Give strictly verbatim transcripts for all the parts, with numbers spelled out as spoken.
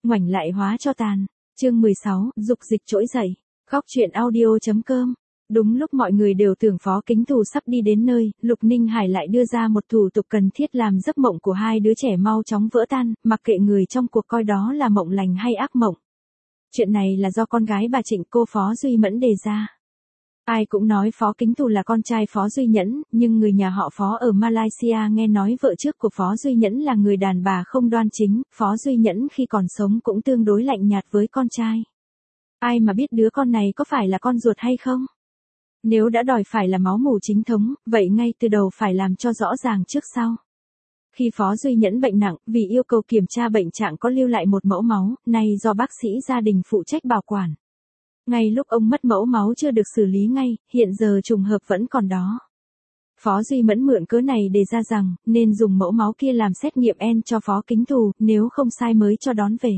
ngoảnh lại hóa cho tàn. Chương mười sáu, dục dịch trỗi dậy. Góc truyện audio.com. Đúng lúc mọi người đều tưởng Phó Kính Thù sắp đi đến nơi, Lục Ninh Hải lại đưa ra một thủ tục cần thiết làm giấc mộng của hai đứa trẻ mau chóng vỡ tan, mặc kệ người trong cuộc coi đó là mộng lành hay ác mộng. Chuyện này là do con gái bà Trịnh, cô Phó Duy Mẫn đề ra. Ai cũng nói Phó Kính Thù là con trai Phó Duy Nhẫn, nhưng người nhà họ Phó ở Malaysia nghe nói vợ trước của Phó Duy Nhẫn là người đàn bà không đoan chính, Phó Duy Nhẫn khi còn sống cũng tương đối lạnh nhạt với con trai. Ai mà biết đứa con này có phải là con ruột hay không? Nếu đã đòi phải là máu mủ chính thống, vậy ngay từ đầu phải làm cho rõ ràng trước sau. Khi Phó Duy Nhẫn bệnh nặng, vì yêu cầu kiểm tra bệnh trạng có lưu lại một mẫu máu, nay do bác sĩ gia đình phụ trách bảo quản. Ngay lúc ông mất mẫu máu chưa được xử lý ngay, hiện giờ trùng hợp vẫn còn đó. Phó Duy Mẫn mượn cớ này đề ra rằng, nên dùng mẫu máu kia làm xét nghiệm en cho Phó Kính Thù, nếu không sai mới cho đón về.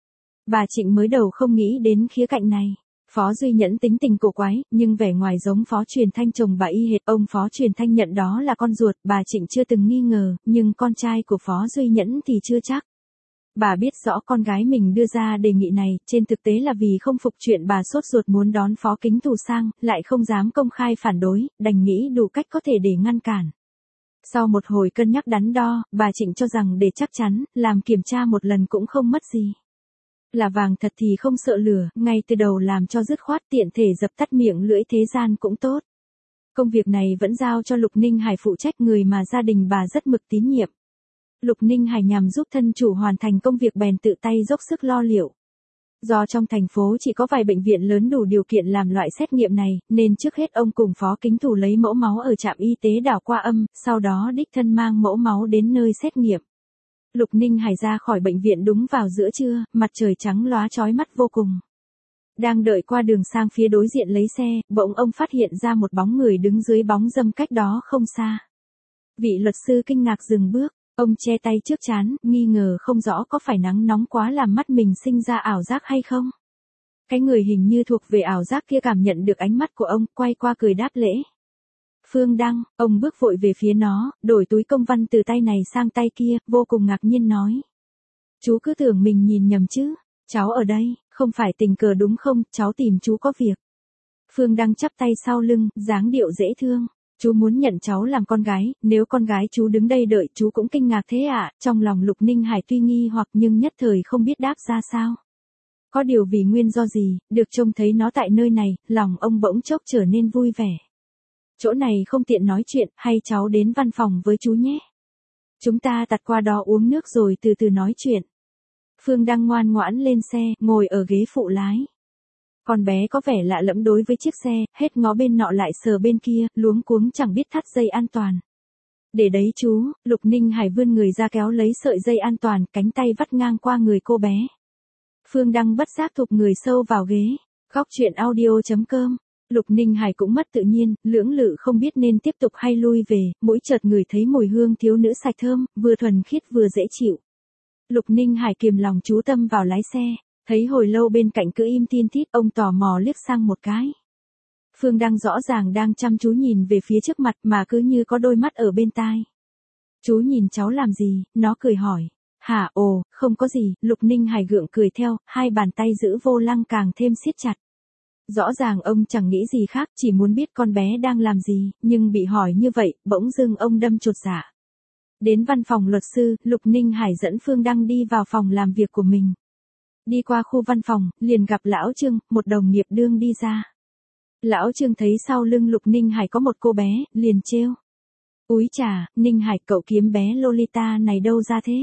Bà Trịnh mới đầu không nghĩ đến khía cạnh này. Phó Duy Nhẫn tính tình cổ quái, nhưng vẻ ngoài giống Phó Truyền Thanh chồng bà y hệt. Ông Phó Truyền Thanh nhận đó là con ruột, bà Trịnh chưa từng nghi ngờ, nhưng con trai của Phó Duy Nhẫn thì chưa chắc. Bà biết rõ con gái mình đưa ra đề nghị này, trên thực tế là vì không phục chuyện bà sốt ruột muốn đón Phó Kính Thù sang, lại không dám công khai phản đối, đành nghĩ đủ cách có thể để ngăn cản. Sau một hồi cân nhắc đắn đo, bà Trịnh cho rằng để chắc chắn, làm kiểm tra một lần cũng không mất gì. Là vàng thật thì không sợ lửa, ngay từ đầu làm cho dứt khoát, tiện thể dập tắt miệng lưỡi thế gian cũng tốt. Công việc này vẫn giao cho Lục Ninh Hải phụ trách, người mà gia đình bà rất mực tín nhiệm. Lục Ninh Hải nhằm giúp thân chủ hoàn thành công việc bèn tự tay dốc sức lo liệu. Do trong thành phố chỉ có vài bệnh viện lớn đủ điều kiện làm loại xét nghiệm này, nên trước hết ông cùng Phó Kính Thù lấy mẫu máu ở trạm y tế đảo qua âm, sau đó đích thân mang mẫu máu đến nơi xét nghiệm. Lục Ninh Hải ra khỏi bệnh viện đúng vào giữa trưa, mặt trời trắng lóa chói mắt vô cùng. Đang đợi qua đường sang phía đối diện lấy xe, bỗng ông phát hiện ra một bóng người đứng dưới bóng râm cách đó không xa. Vị luật sư kinh ngạc dừng bước, ông che tay trước trán, nghi ngờ không rõ có phải nắng nóng quá làm mắt mình sinh ra ảo giác hay không. Cái người hình như thuộc về ảo giác kia cảm nhận được ánh mắt của ông, quay qua cười đáp lễ. Phương Đăng, ông bước vội về phía nó, đổi túi công văn từ tay này sang tay kia, vô cùng ngạc nhiên nói. Chú cứ tưởng mình nhìn nhầm chứ, cháu ở đây, không phải tình cờ đúng không, cháu tìm chú có việc. Phương Đăng chắp tay sau lưng, dáng điệu dễ thương. Chú muốn nhận cháu làm con gái, nếu con gái chú đứng đây đợi chú cũng kinh ngạc thế ạ, à? Trong lòng Lục Ninh Hải tuy nghi hoặc nhưng nhất thời không biết đáp ra sao. Có điều vì nguyên do gì, được trông thấy nó tại nơi này, lòng ông bỗng chốc trở nên vui vẻ. Chỗ này không tiện nói chuyện, hay cháu đến văn phòng với chú nhé. Chúng ta tạt qua đó uống nước rồi từ từ nói chuyện. Phương Đăng ngoan ngoãn lên xe, ngồi ở ghế phụ lái. Con bé có vẻ lạ lẫm đối với chiếc xe, hết ngó bên nọ lại sờ bên kia, luống cuống chẳng biết thắt dây an toàn. Để đấy chú, Lục Ninh Hải vươn người ra kéo lấy sợi dây an toàn, cánh tay vắt ngang qua người cô bé. Phương Đăng bất giác thụp người sâu vào ghế. Góc truyện audio.com. Lục Ninh Hải cũng mất tự nhiên, lưỡng lự không biết nên tiếp tục hay lui về, mỗi chợt ngửi thấy mùi hương thiếu nữ sạch thơm, vừa thuần khiết vừa dễ chịu. Lục Ninh Hải kiềm lòng chú tâm vào lái xe, thấy hồi lâu bên cạnh cứ im tin tít, ông tò mò liếc sang một cái. Phương Đăng rõ ràng đang chăm chú nhìn về phía trước mặt mà cứ như có đôi mắt ở bên tai. Chú nhìn cháu làm gì, nó cười hỏi. Hả, ồ, không có gì, Lục Ninh Hải gượng cười theo, hai bàn tay giữ vô lăng càng thêm siết chặt. Rõ ràng ông chẳng nghĩ gì khác, chỉ muốn biết con bé đang làm gì, nhưng bị hỏi như vậy, bỗng dưng ông đâm chột dạ. Đến văn phòng luật sư, Lục Ninh Hải dẫn Phương Đăng đi vào phòng làm việc của mình. Đi qua khu văn phòng, liền gặp Lão Trương, một đồng nghiệp đương đi ra. Lão Trương thấy sau lưng Lục Ninh Hải có một cô bé, liền trêu. Úi chà, Ninh Hải cậu kiếm bé Lolita này đâu ra thế?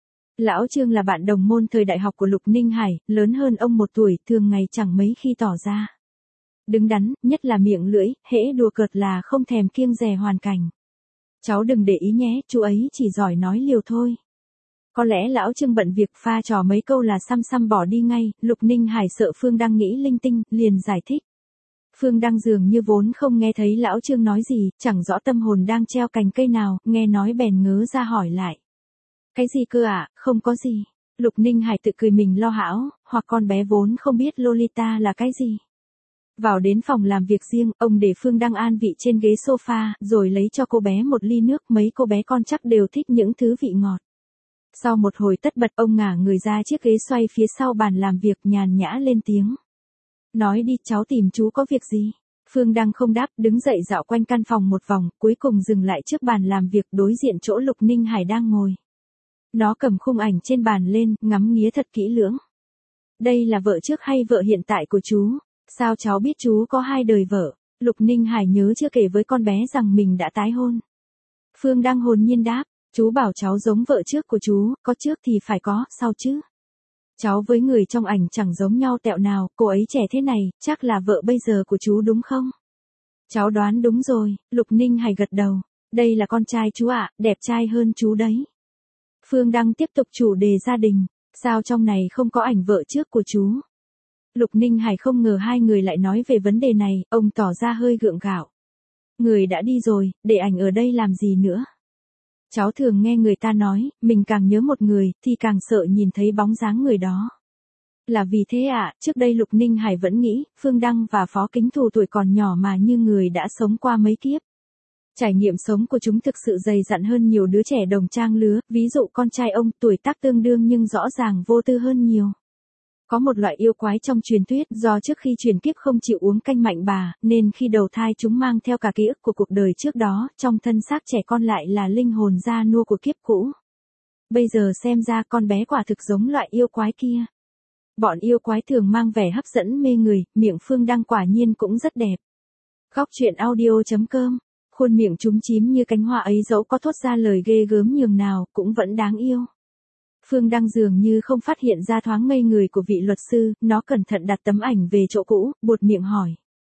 Lão Trương là bạn đồng môn thời đại học của Lục Ninh Hải, lớn hơn ông một tuổi, thường ngày chẳng mấy khi tỏ ra. Đứng đắn, nhất là miệng lưỡi, hễ đùa cợt là không thèm kiêng dè hoàn cảnh. Cháu đừng để ý nhé, chú ấy chỉ giỏi nói liều thôi. Có lẽ Lão Trương bận việc pha trò mấy câu là xăm xăm bỏ đi ngay, Lục Ninh Hải sợ Phương Đăng nghĩ linh tinh, liền giải thích. Phương Đăng dường như vốn không nghe thấy Lão Trương nói gì, chẳng rõ tâm hồn đang treo cành cây nào, nghe nói bèn ngớ ra hỏi lại. Cái gì cơ ạ, à? Không có gì. Lục Ninh Hải tự cười mình lo hão, hoặc con bé vốn không biết Lolita là cái gì. Vào đến phòng làm việc riêng, ông để Phương Đăng an vị trên ghế sofa, rồi lấy cho cô bé một ly nước, mấy cô bé con chắc đều thích những thứ vị ngọt. Sau một hồi tất bật ông ngả người ra chiếc ghế xoay phía sau bàn làm việc nhàn nhã lên tiếng. Nói đi, cháu tìm chú có việc gì? Phương Đăng không đáp, đứng dậy dạo quanh căn phòng một vòng, cuối cùng dừng lại trước bàn làm việc đối diện chỗ Lục Ninh Hải đang ngồi. Nó cầm khung ảnh trên bàn lên, ngắm nghía thật kỹ lưỡng. Đây là vợ trước hay vợ hiện tại của chú? Sao cháu biết chú có hai đời vợ? Lục Ninh Hải nhớ chưa kể với con bé rằng mình đã tái hôn. Phương Đăng hồn nhiên đáp, chú bảo cháu giống vợ trước của chú, có trước thì phải có, sao chứ? Cháu với người trong ảnh chẳng giống nhau tẹo nào, cô ấy trẻ thế này, chắc là vợ bây giờ của chú đúng không? Cháu đoán đúng rồi, Lục Ninh Hải gật đầu. Đây là con trai chú ạ, đẹp trai hơn chú đấy. Phương Đăng tiếp tục chủ đề gia đình, sao trong này không có ảnh vợ trước của chú? Lục Ninh Hải không ngờ hai người lại nói về vấn đề này, ông tỏ ra hơi gượng gạo. Người đã đi rồi, để ảnh ở đây làm gì nữa? Cháu thường nghe người ta nói, mình càng nhớ một người, thì càng sợ nhìn thấy bóng dáng người đó. Là vì thế ạ, à, trước đây Lục Ninh Hải vẫn nghĩ, Phương Đăng và Phó Kính Thù tuổi còn nhỏ mà như người đã sống qua mấy kiếp. Trải nghiệm sống của chúng thực sự dày dặn hơn nhiều đứa trẻ đồng trang lứa, ví dụ con trai ông tuổi tác tương đương nhưng rõ ràng vô tư hơn nhiều. Có một loại yêu quái trong truyền thuyết do trước khi chuyển kiếp không chịu uống canh mạnh bà, nên khi đầu thai chúng mang theo cả ký ức của cuộc đời trước đó, trong thân xác trẻ con lại là linh hồn già nua của kiếp cũ. Bây giờ xem ra con bé quả thực giống loại yêu quái kia. Bọn yêu quái thường mang vẻ hấp dẫn mê người, miệng Phương Đăng quả nhiên cũng rất đẹp. Góc truyện audio chấm com, khuôn miệng chúm chím như cánh hoa ấy dẫu có thốt ra lời ghê gớm nhường nào, cũng vẫn đáng yêu. Phương Đăng dường như không phát hiện ra thoáng ngây người của vị luật sư, nó cẩn thận đặt tấm ảnh về chỗ cũ, buột miệng hỏi.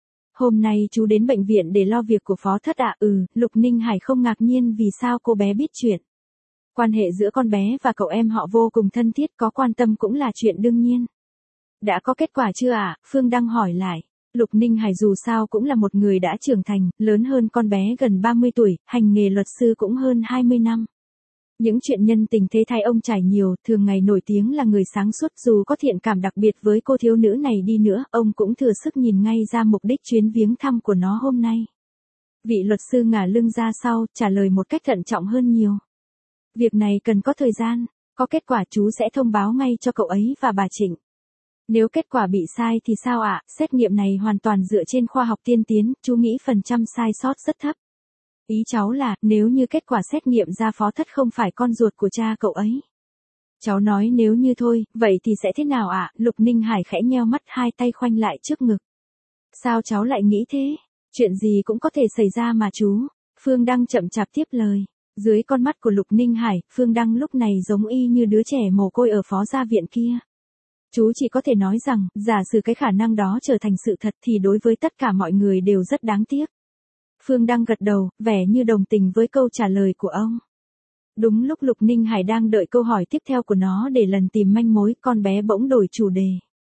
Hôm nay chú đến bệnh viện để lo việc của Phó Thất ạ? À? Ừ, Lục Ninh Hải không ngạc nhiên vì sao cô bé biết chuyện. Quan hệ giữa con bé và cậu em họ vô cùng thân thiết, có quan tâm cũng là chuyện đương nhiên. Đã có kết quả chưa ạ? À? Phương Đăng hỏi lại. Lục Ninh Hải dù sao cũng là một người đã trưởng thành, lớn hơn con bé gần ba mươi tuổi, hành nghề luật sư cũng hơn hai mươi năm. Những chuyện nhân tình thế thái ông trải nhiều, thường ngày nổi tiếng là người sáng suốt, dù có thiện cảm đặc biệt với cô thiếu nữ này đi nữa, ông cũng thừa sức nhìn ngay ra mục đích chuyến viếng thăm của nó hôm nay. Vị luật sư ngả lưng ra sau, trả lời một cách thận trọng hơn nhiều. Việc này cần có thời gian, có kết quả chú sẽ thông báo ngay cho cậu ấy và bà Trịnh. Nếu kết quả bị sai thì sao ạ? À? Xét nghiệm này hoàn toàn dựa trên khoa học tiên tiến, chú nghĩ phần trăm sai sót rất thấp. Ý cháu là, nếu như kết quả xét nghiệm ra Phó Thất không phải con ruột của cha cậu ấy. Cháu nói nếu như thôi, vậy thì sẽ thế nào ạ? À? Lục Ninh Hải khẽ nheo mắt, hai tay khoanh lại trước ngực. Sao cháu lại nghĩ thế? Chuyện gì cũng có thể xảy ra mà chú. Phương Đăng chậm chạp tiếp lời. Dưới con mắt của Lục Ninh Hải, Phương Đăng lúc này giống y như đứa trẻ mồ côi ở Phó gia viện kia. Chú chỉ có thể nói rằng, giả sử cái khả năng đó trở thành sự thật thì đối với tất cả mọi người đều rất đáng tiếc. Phương Đăng gật đầu, vẻ như đồng tình với câu trả lời của ông. Đúng lúc Lục Ninh Hải đang đợi câu hỏi tiếp theo của nó để lần tìm manh mối, con bé bỗng đổi chủ đề.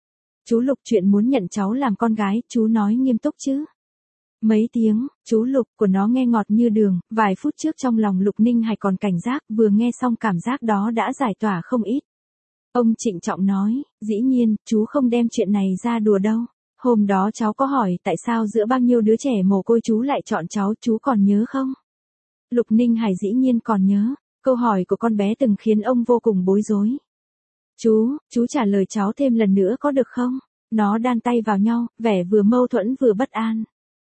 Chú Lục, chuyện muốn nhận cháu làm con gái, chú nói nghiêm túc chứ? Mấy tiếng, chú Lục của nó nghe ngọt như đường, vài phút trước trong lòng Lục Ninh Hải còn cảnh giác, vừa nghe xong cảm giác đó đã giải tỏa không ít. Ông trịnh trọng nói, dĩ nhiên, chú không đem chuyện này ra đùa đâu. Hôm đó cháu có hỏi tại sao giữa bao nhiêu đứa trẻ mồ côi chú lại chọn cháu, chú còn nhớ không? Lục Ninh Hải dĩ nhiên còn nhớ, câu hỏi của con bé từng khiến ông vô cùng bối rối. Chú, chú trả lời cháu thêm lần nữa có được không? Nó đan tay vào nhau, vẻ vừa mâu thuẫn vừa bất an.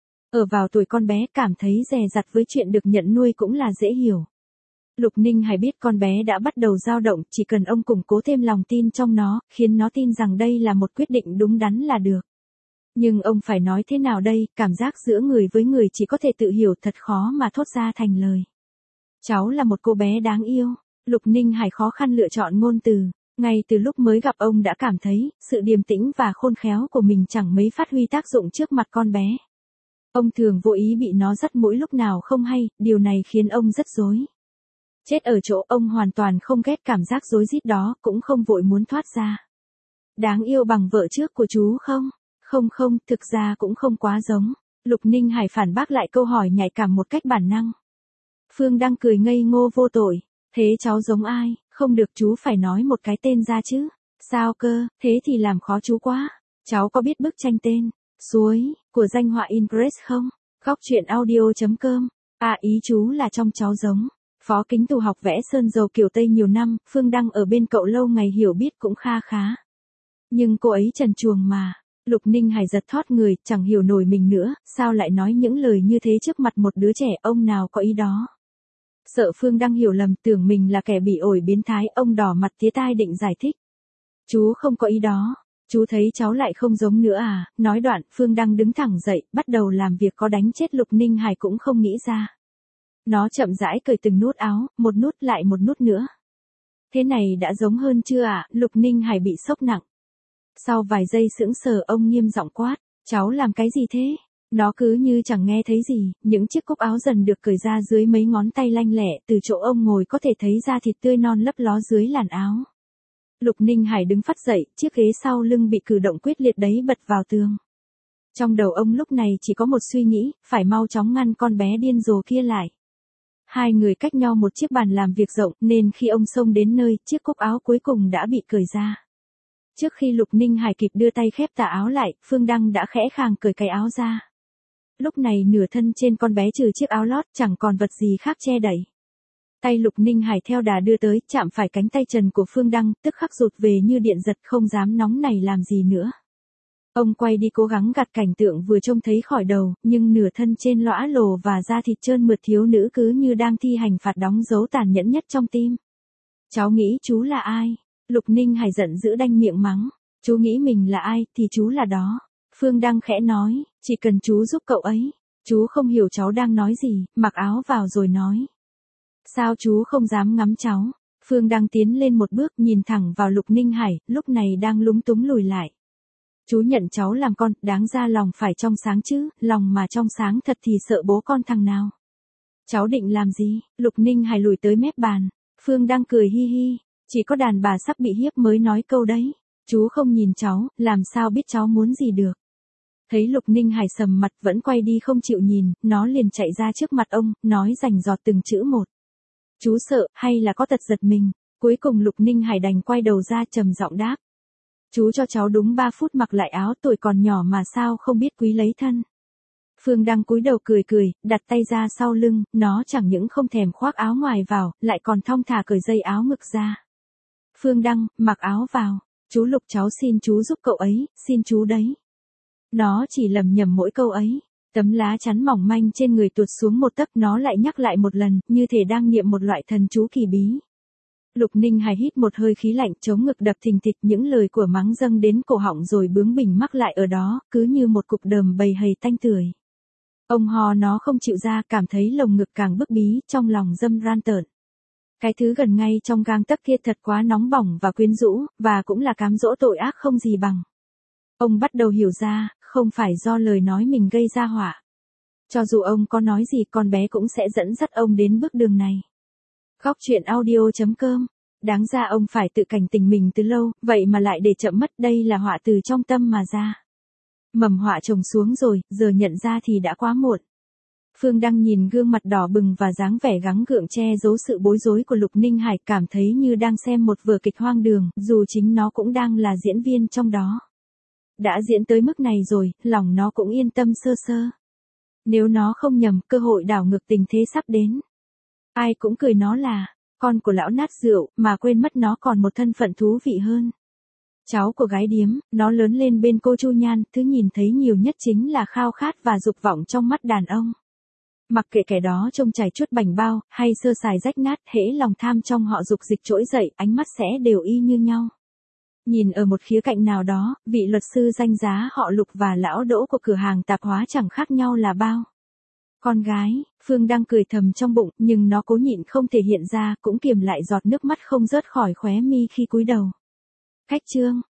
Ở vào tuổi con bé cảm thấy dè dặt với chuyện được nhận nuôi cũng là dễ hiểu. Lục Ninh Hải biết con bé đã bắt đầu dao động, chỉ cần ông củng cố thêm lòng tin trong nó, khiến nó tin rằng đây là một quyết định đúng đắn là được. Nhưng ông phải nói thế nào đây, cảm giác giữa người với người chỉ có thể tự hiểu, thật khó mà thốt ra thành lời. Cháu là một cô bé đáng yêu. Lục Ninh Hải khó khăn lựa chọn ngôn từ. Ngay từ lúc mới gặp ông đã cảm thấy, sự điềm tĩnh và khôn khéo của mình chẳng mấy phát huy tác dụng trước mặt con bé. Ông thường vô ý bị nó dắt mũi lúc nào không hay, điều này khiến ông rất rối. Chết ở chỗ ông hoàn toàn không ghét cảm giác rối rít đó, cũng không vội muốn thoát ra. Đáng yêu bằng vợ trước của chú không? Không không, thực ra cũng không quá giống. Lục Ninh Hải phản bác lại câu hỏi nhạy cảm một cách bản năng. Phương Đăng cười ngây ngô vô tội. Thế cháu giống ai? Không được, chú phải nói một cái tên ra chứ. Sao cơ, thế thì làm khó chú quá. Cháu có biết bức tranh tên Suối của danh họa Ingres không? Góc truyện audio chấm com. À, ý chú là trong cháu giống Phó Kính Tù học vẽ sơn dầu kiểu Tây nhiều năm, Phương Đăng ở bên cậu lâu ngày hiểu biết cũng kha khá. Nhưng cô ấy trần truồng mà. Lục Ninh Hải giật thót người, chẳng hiểu nổi mình nữa, sao lại nói những lời như thế trước mặt một đứa trẻ, ông nào có ý đó. Sợ Phương Đăng hiểu lầm, tưởng mình là kẻ bị ổi biến thái, ông đỏ mặt tía tai định giải thích. Chú không có ý đó, chú thấy cháu lại không giống nữa à, nói đoạn, Phương Đăng đứng thẳng dậy, bắt đầu làm việc có đánh chết Lục Ninh Hải cũng không nghĩ ra. Nó chậm rãi cởi từng nút áo, một nút lại một nút nữa. Thế này đã giống hơn chưa ạ, à? Lục Ninh Hải bị sốc nặng. Sau vài giây sững sờ ông nghiêm giọng quát, cháu làm cái gì thế? Nó cứ như chẳng nghe thấy gì, những chiếc cúc áo dần được cởi ra dưới mấy ngón tay lanh lẹ, từ chỗ ông ngồi có thể thấy da thịt tươi non lấp ló dưới làn áo. Lục Ninh Hải đứng phắt dậy, chiếc ghế sau lưng bị cử động quyết liệt đấy bật vào tường. Trong đầu ông lúc này chỉ có một suy nghĩ, phải mau chóng ngăn con bé điên rồ kia lại. Hai người cách nhau một chiếc bàn làm việc rộng, nên khi ông xông đến nơi, chiếc cúc áo cuối cùng đã bị cởi ra. Trước khi Lục Ninh Hải kịp đưa tay khép tà áo lại, Phương Đăng đã khẽ khàng cởi cái áo ra. Lúc này nửa thân trên con bé trừ chiếc áo lót chẳng còn vật gì khác che đậy. Tay Lục Ninh Hải theo đà đưa tới, chạm phải cánh tay trần của Phương Đăng, tức khắc rụt về như điện giật, không dám nóng này làm gì nữa. Ông quay đi cố gắng gạt cảnh tượng vừa trông thấy khỏi đầu, nhưng nửa thân trên lõa lồ và da thịt trơn mượt thiếu nữ cứ như đang thi hành phạt đóng dấu tàn nhẫn nhất trong tim. Cháu nghĩ chú là ai? Lục Ninh Hải giận dữ đanh miệng mắng. Chú nghĩ mình là ai thì chú là đó. Phương Đăng khẽ nói, chỉ cần chú giúp cậu ấy. Chú không hiểu cháu đang nói gì, mặc áo vào rồi nói. Sao chú không dám ngắm cháu? Phương Đăng tiến lên một bước nhìn thẳng vào Lục Ninh Hải, lúc này đang lúng túng lùi lại. Chú nhận cháu làm con, đáng ra lòng phải trong sáng chứ, lòng mà trong sáng thật thì sợ bố con thằng nào. Cháu định làm gì? Lục Ninh Hải lùi tới mép bàn. Phương Đăng cười hi hi, chỉ có đàn bà sắp bị hiếp mới nói câu đấy. Chú không nhìn cháu, làm sao biết cháu muốn gì được. Thấy Lục Ninh Hải sầm mặt vẫn quay đi không chịu nhìn, nó liền chạy ra trước mặt ông, nói rành giọt từng chữ một. Chú sợ, hay là có tật giật mình? Cuối cùng Lục Ninh Hải đành quay đầu ra trầm giọng đáp. Chú cho cháu đúng ba phút mặc lại áo, tuổi còn nhỏ mà sao không biết quý lấy thân. Phương Đăng cúi đầu cười cười, đặt tay ra sau lưng, nó chẳng những không thèm khoác áo ngoài vào, lại còn thong thả cởi dây áo ngực ra. Phương Đăng, mặc áo vào, chú Lục cháu xin chú giúp cậu ấy, xin chú đấy. Nó chỉ lầm nhầm mỗi câu ấy, tấm lá chắn mỏng manh trên người tuột xuống một tấc, nó lại nhắc lại một lần, như thể đang niệm một loại thần chú kỳ bí. Lục Ninh Hải hít một hơi khí lạnh, chống ngực đập thình thịch, những lời của mắng dâng đến cổ họng rồi bướng bỉnh mắc lại ở đó, cứ như một cục đờm bầy hầy tanh tưởi. Ông hò nó không chịu ra, cảm thấy lồng ngực càng bức bí, trong lòng dâm ran tợn. Cái thứ gần ngay trong gang tấc kia thật quá nóng bỏng và quyến rũ, và cũng là cám dỗ tội ác không gì bằng. Ông bắt đầu hiểu ra, không phải do lời nói mình gây ra họa. Cho dù ông có nói gì, con bé cũng sẽ dẫn dắt ông đến bước đường này. Góc truyện audio chấm com. Đáng ra ông phải tự cảnh tỉnh mình từ lâu, vậy mà lại để chậm mất, đây là họa từ trong tâm mà ra. Mầm họa trồng xuống rồi, giờ nhận ra thì đã quá muộn. Phương Đăng nhìn gương mặt đỏ bừng và dáng vẻ gắng gượng che giấu sự bối rối của Lục Ninh Hải, cảm thấy như đang xem một vở kịch hoang đường, dù chính nó cũng đang là diễn viên trong đó. Đã diễn tới mức này rồi, lòng nó cũng yên tâm sơ sơ. Nếu nó không nhầm, cơ hội đảo ngược tình thế sắp đến. Ai cũng cười nó là con của lão nát rượu, mà quên mất nó còn một thân phận thú vị hơn. Cháu của gái điếm, nó lớn lên bên cô Chu Nhan, thứ nhìn thấy nhiều nhất chính là khao khát và dục vọng trong mắt đàn ông. Mặc kệ kẻ đó trông chài chuốt bảnh bao, hay sơ sài rách nát, hễ lòng tham trong họ dục dịch trỗi dậy, ánh mắt sẽ đều y như nhau. Nhìn ở một khía cạnh nào đó, vị luật sư danh giá họ Lục và lão Đỗ của cửa hàng tạp hóa chẳng khác nhau là bao. Con gái, Phương đang cười thầm trong bụng, nhưng nó cố nhịn không thể hiện ra, cũng kiềm lại giọt nước mắt không rớt khỏi khóe mi khi cúi đầu. Cách chương